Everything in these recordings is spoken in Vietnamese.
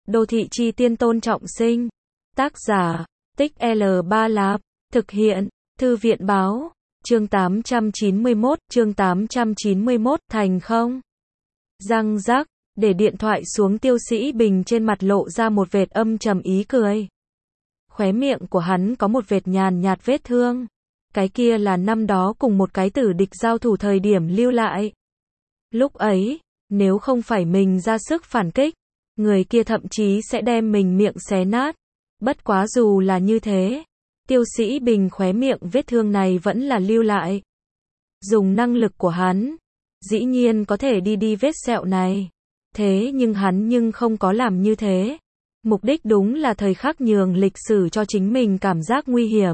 Đô thị chi tiên Tôn Trọng Sinh. Tác giả, Tích L3 Lạp. Thực hiện, Thư viện báo. Chương 891, thành không? Răng rắc, để điện thoại xuống, Tiêu Sĩ Bình trên mặt lộ ra một vệt âm trầm ý cười. Khóe miệng của hắn có một vệt nhàn nhạt vết thương. Cái kia là năm đó cùng một cái tử địch giao thủ thời điểm lưu lại. Lúc ấy, nếu không phải mình ra sức phản kích, người kia thậm chí sẽ đem mình miệng xé nát. Bất quá dù là như thế, Tiêu Sĩ Bình khóe miệng vết thương này vẫn là lưu lại. Dùng năng lực của hắn, dĩ nhiên có thể đi vết sẹo này. Thế nhưng hắn không có làm như thế. Mục đích đúng là thời khắc nhường lịch sử cho chính mình cảm giác nguy hiểm.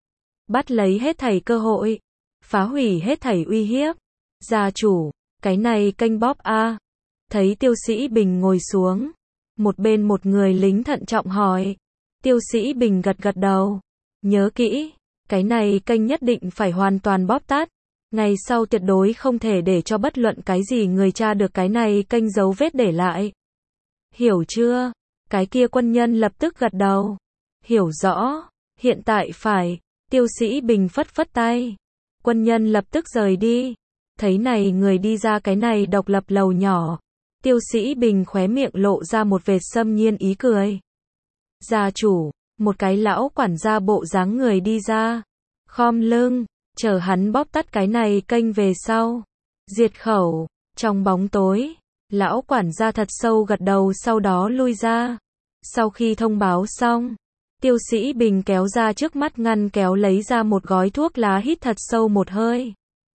Bắt lấy hết thảy cơ hội, phá hủy hết thảy uy hiếp. Gia chủ, cái này kênh bóp a. Thấy Tiêu Sĩ Bình ngồi xuống, một bên một người lính thận trọng hỏi. Tiêu Sĩ Bình gật gật đầu. Nhớ kỹ, cái này kênh nhất định phải hoàn toàn bóp tát. Ngày sau tuyệt đối không thể để cho bất luận cái gì người tra được cái này kênh dấu vết để lại. Hiểu chưa? Cái kia quân nhân lập tức gật đầu. Hiểu rõ, hiện tại phải. Tiêu Sĩ Bình phất phất tay. Quân nhân lập tức rời đi. Thấy này người đi ra cái này độc lập lầu nhỏ. Tiêu Sĩ Bình khóe miệng lộ ra một vệt xâm nhiên ý cười. Gia chủ, một cái lão quản gia bộ dáng người đi ra. Khom lưng, chờ hắn bóp tắt cái này kênh về sau. Diệt khẩu, trong bóng tối, lão quản gia thật sâu gật đầu sau đó lui ra. Sau khi thông báo xong, Tiêu Sĩ Bình kéo ra trước mắt ngăn kéo lấy ra một gói thuốc lá, hít thật sâu một hơi.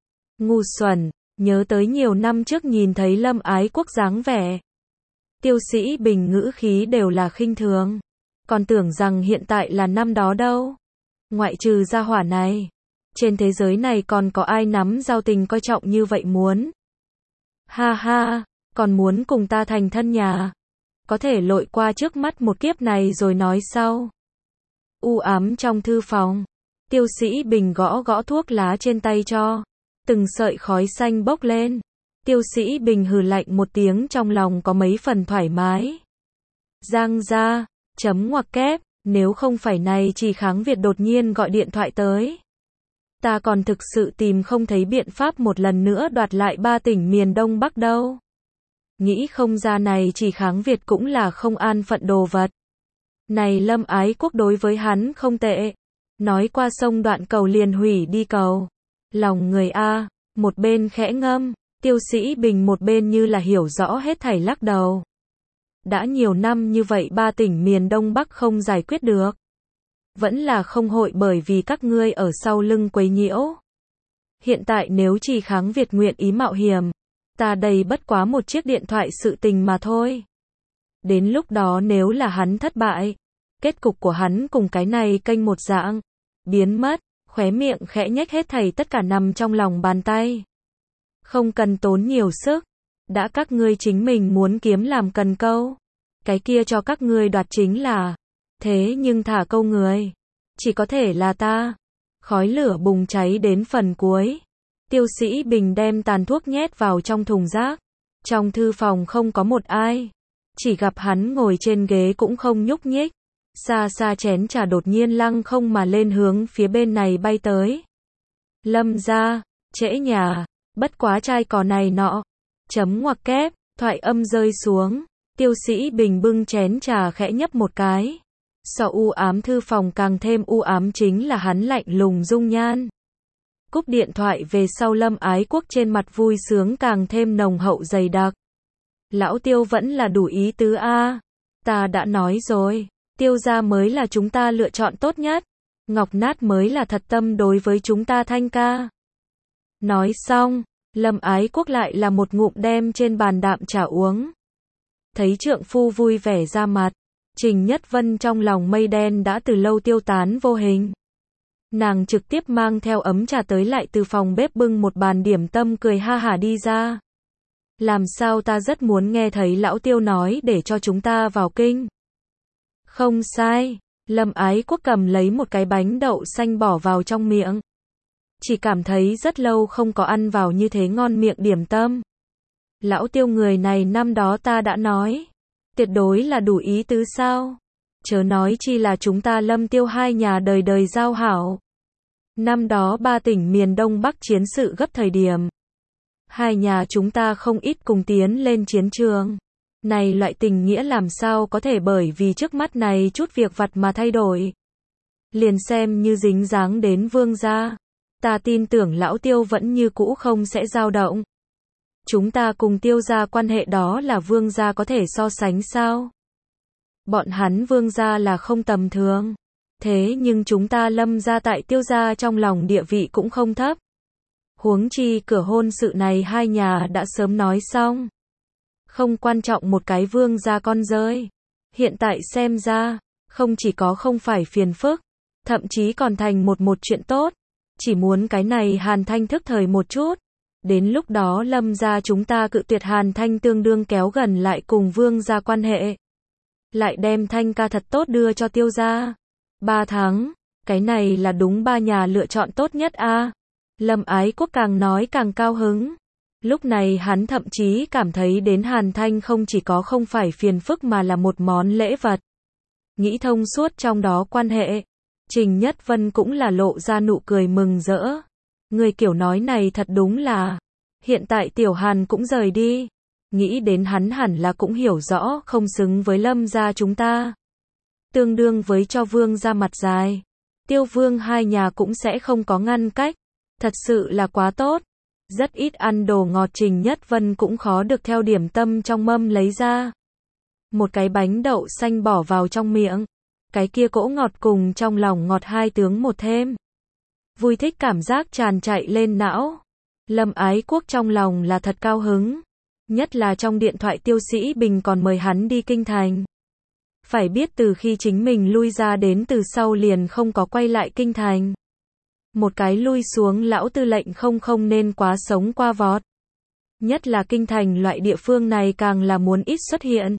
Ngu xuẩn, nhớ tới nhiều năm trước nhìn thấy Lâm Ái Quốc dáng vẻ. Tiêu Sĩ Bình ngữ khí đều là khinh thường. Còn tưởng rằng hiện tại là năm đó đâu. Ngoại trừ gia hỏa này, trên thế giới này còn có ai nắm giao tình coi trọng như vậy muốn. Ha ha, còn muốn cùng ta thành thân nhà. Có thể lội qua trước mắt một kiếp này rồi nói sau. U ám trong thư phòng, Tiêu Sĩ Bình gõ gõ thuốc lá trên tay cho. Từng sợi khói xanh bốc lên. Tiêu Sĩ Bình hừ lạnh một tiếng, trong lòng có mấy phần thoải mái. Giang ra, chấm ngoặc kép, nếu không phải này Chỉ Kháng Việt đột nhiên gọi điện thoại tới. Ta còn thực sự tìm không thấy biện pháp một lần nữa đoạt lại 3 tỉnh miền Đông Bắc đâu. Nghĩ không ra này Chỉ Kháng Việt cũng là không an phận đồ vật. Này Lâm Ái Quốc đối với hắn không tệ. Nói qua sông đoạn cầu liền hủy đi cầu. Lòng người a, một bên khẽ ngâm, Tiêu Sĩ Bình một bên như là hiểu rõ hết thảy lắc đầu. Đã nhiều năm như vậy 3 tỉnh miền Đông Bắc không giải quyết được. Vẫn là không hội bởi vì các ngươi ở sau lưng quấy nhiễu. Hiện tại nếu Chỉ Kháng Việt nguyện ý mạo hiểm, ta đây bất quá một chiếc điện thoại sự tình mà thôi. Đến lúc đó nếu là hắn thất bại, kết cục của hắn cùng cái này kênh một dạng, biến mất, khóe miệng khẽ nhếch, hết thảy tất cả nằm trong lòng bàn tay. Không cần tốn nhiều sức, đã các ngươi chính mình muốn kiếm làm cần câu, cái kia cho các ngươi đoạt chính là, thế nhưng thả câu người, chỉ có thể là ta. Khói lửa bùng cháy đến phần cuối. Tiêu Sĩ Bình đem tàn thuốc nhét vào trong thùng rác. Trong thư phòng không có một ai. Chỉ gặp hắn ngồi trên ghế cũng không nhúc nhích. Xa xa chén trà đột nhiên lăng không mà lên hướng phía bên này bay tới. Lâm gia, trễ nhà, bất quá trai cò này nọ. Chấm ngoặc kép, thoại âm rơi xuống. Tiêu Sĩ Bình bưng chén trà khẽ nhấp một cái. So u ám thư phòng càng thêm u ám chính là hắn lạnh lùng dung nhan. Cúp điện thoại về sau, Lâm Ái Quốc trên mặt vui sướng càng thêm nồng hậu dày đặc. Lão Tiêu vẫn là đủ ý tứ a. Ta đã nói rồi, Tiêu gia mới là chúng ta lựa chọn tốt nhất. Ngọc Nát mới là thật tâm đối với chúng ta, Thanh ca. Nói xong, Lâm Ái Quốc lại là một ngụm đem trên bàn đạm trà uống. Thấy trượng phu vui vẻ ra mặt, Trình Nhất Vân trong lòng mây đen đã từ lâu tiêu tán vô hình. Nàng trực tiếp mang theo ấm trà tới, lại từ phòng bếp bưng một bàn điểm tâm, cười ha hả đi ra. Làm sao ta rất muốn nghe thấy lão Tiêu nói để cho chúng ta vào kinh. Không sai, Lâm Ái Quốc cầm lấy một cái bánh đậu xanh bỏ vào trong miệng. Chỉ cảm thấy rất lâu không có ăn vào như thế ngon miệng điểm tâm. Lão Tiêu người này năm đó ta đã nói. Tuyệt đối là đủ ý tứ sao? Chớ nói chi là chúng ta Lâm Tiêu hai nhà đời đời giao hảo. Năm đó ba tỉnh miền Đông Bắc chiến sự gấp thời điểm. Hai nhà chúng ta không ít cùng tiến lên chiến trường. Này loại tình nghĩa làm sao có thể bởi vì trước mắt này chút việc vặt mà thay đổi. Liền xem như dính dáng đến Vương gia. Ta tin tưởng lão Tiêu vẫn như cũ không sẽ dao động. Chúng ta cùng Tiêu gia quan hệ đó là Vương gia có thể so sánh sao? Bọn hắn Vương gia là không tầm thường. Thế nhưng chúng ta Lâm gia tại Tiêu gia trong lòng địa vị cũng không thấp. Huống chi cửa hôn sự này hai nhà đã sớm nói xong. Không quan trọng một cái Vương gia con rơi. Hiện tại xem ra, không chỉ có không phải phiền phức, thậm chí còn thành một chuyện tốt. Chỉ muốn cái này Hàn Thanh thức thời một chút. Đến lúc đó Lâm gia chúng ta cự tuyệt Hàn Thanh tương đương kéo gần lại cùng Vương gia quan hệ. Lại đem Thanh ca thật tốt đưa cho Tiêu gia. 3 tháng, cái này là đúng ba nhà lựa chọn tốt nhất a. Lâm Ái Quốc càng nói càng cao hứng. Lúc này hắn thậm chí cảm thấy đến Hàn Thanh không chỉ có không phải phiền phức mà là một món lễ vật. Nghĩ thông suốt trong đó quan hệ. Trình Nhất Vân cũng là lộ ra nụ cười mừng rỡ. Người kiểu nói này thật đúng là. Hiện tại Tiểu Hàn cũng rời đi. Nghĩ đến hắn hẳn là cũng hiểu rõ không xứng với Lâm gia chúng ta. Tương đương với cho Vương ra mặt dài. Tiêu Vương hai nhà cũng sẽ không có ngăn cách. Thật sự là quá tốt. Rất ít ăn đồ ngọt Trình Nhất Vân cũng khó được theo điểm tâm trong mâm lấy ra. Một cái bánh đậu xanh bỏ vào trong miệng. Cái kia cỗ ngọt cùng trong lòng ngọt hai tướng một thêm. Vui thích cảm giác tràn chạy lên não. Lâm Ái Quốc trong lòng là thật cao hứng. Nhất là trong điện thoại Tiêu Sĩ Bình còn mời hắn đi kinh thành. Phải biết từ khi chính mình lui ra đến từ sau liền không có quay lại kinh thành. Một cái lui xuống lão tư lệnh không nên quá sống qua vọt. Nhất là kinh thành loại địa phương này càng là muốn ít xuất hiện.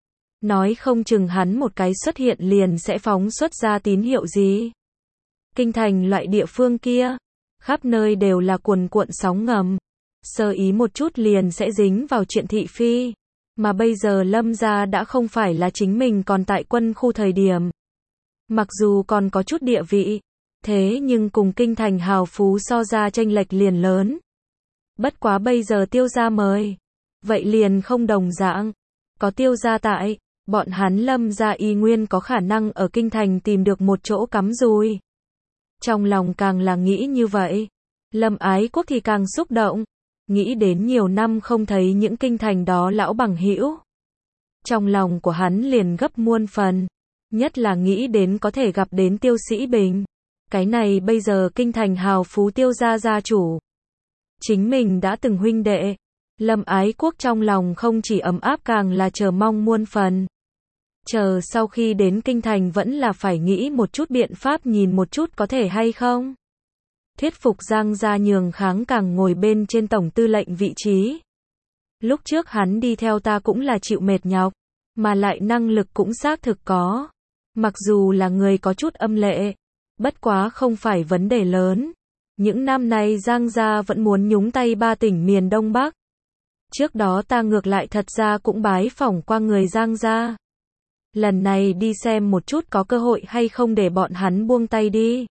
Nói không chừng hắn một cái xuất hiện liền sẽ phóng xuất ra tín hiệu gì. Kinh thành loại địa phương kia, khắp nơi đều là cuồn cuộn sóng ngầm. Sơ ý một chút liền sẽ dính vào chuyện thị phi. Mà bây giờ Lâm gia đã không phải là chính mình còn tại quân khu thời điểm. Mặc dù còn có chút địa vị, thế nhưng cùng kinh thành hào phú so ra chênh lệch liền lớn. Bất quá bây giờ Tiêu gia mời, vậy liền không đồng dạng. Có Tiêu gia tại, bọn hắn Lâm gia y nguyên có khả năng ở kinh thành tìm được một chỗ cắm rùi. Trong lòng càng là nghĩ như vậy, Lâm Ái Quốc thì càng xúc động. Nghĩ đến nhiều năm không thấy những kinh thành đó lão bằng hữu. Trong lòng của hắn liền gấp muôn phần. Nhất là nghĩ đến có thể gặp đến Tiêu Sĩ Bình. Cái này bây giờ kinh thành hào phú Tiêu gia gia chủ. Chính mình đã từng huynh đệ. Lâm Ái Quốc trong lòng không chỉ ấm áp càng là chờ mong muôn phần. Chờ sau khi đến kinh thành vẫn là phải nghĩ một chút biện pháp nhìn một chút có thể hay không. Thuyết phục Giang gia nhường Kháng Càng ngồi bên trên tổng tư lệnh vị trí. Lúc trước hắn đi theo ta cũng là chịu mệt nhọc, mà lại năng lực cũng xác thực có. Mặc dù là người có chút âm lệ, bất quá không phải vấn đề lớn. Những năm nay Giang gia vẫn muốn nhúng tay ba tỉnh miền Đông Bắc. Trước đó ta ngược lại thật ra cũng bái phỏng qua người Giang gia. Lần này đi xem một chút có cơ hội hay không để bọn hắn buông tay đi.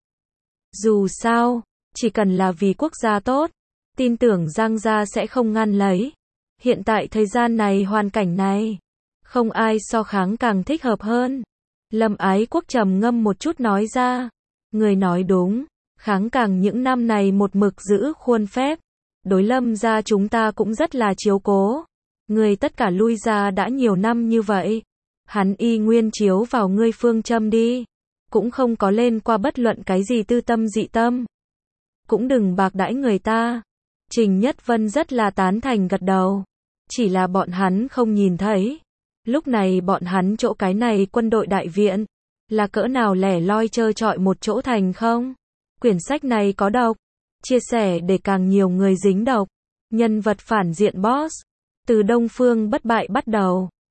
Dù sao, chỉ cần là vì quốc gia tốt, tin tưởng Giang gia sẽ không ngăn lấy. Hiện tại thời gian này hoàn cảnh này, không ai so Kháng Càng thích hợp hơn. Lâm Ái Quốc trầm ngâm một chút nói ra. Người nói đúng, Kháng Càng những năm này một mực giữ khuôn phép. Đối Lâm gia chúng ta cũng rất là chiếu cố. Người tất cả lui ra đã nhiều năm như vậy. Hắn y nguyên chiếu vào ngươi phương châm đi. Cũng không có lên qua bất luận cái gì tư tâm dị tâm. Cũng đừng bạc đãi người ta. Trình Nhất Vân rất là tán thành gật đầu. Chỉ là bọn hắn không nhìn thấy. Lúc này bọn hắn chỗ cái này quân đội đại viện. Là cỡ nào lẻ loi trơ trọi một chỗ thành không? Quyển sách này có độc. Chia sẻ để càng nhiều người dính độc. Nhân vật phản diện boss. Từ Đông Phương bất bại bắt đầu.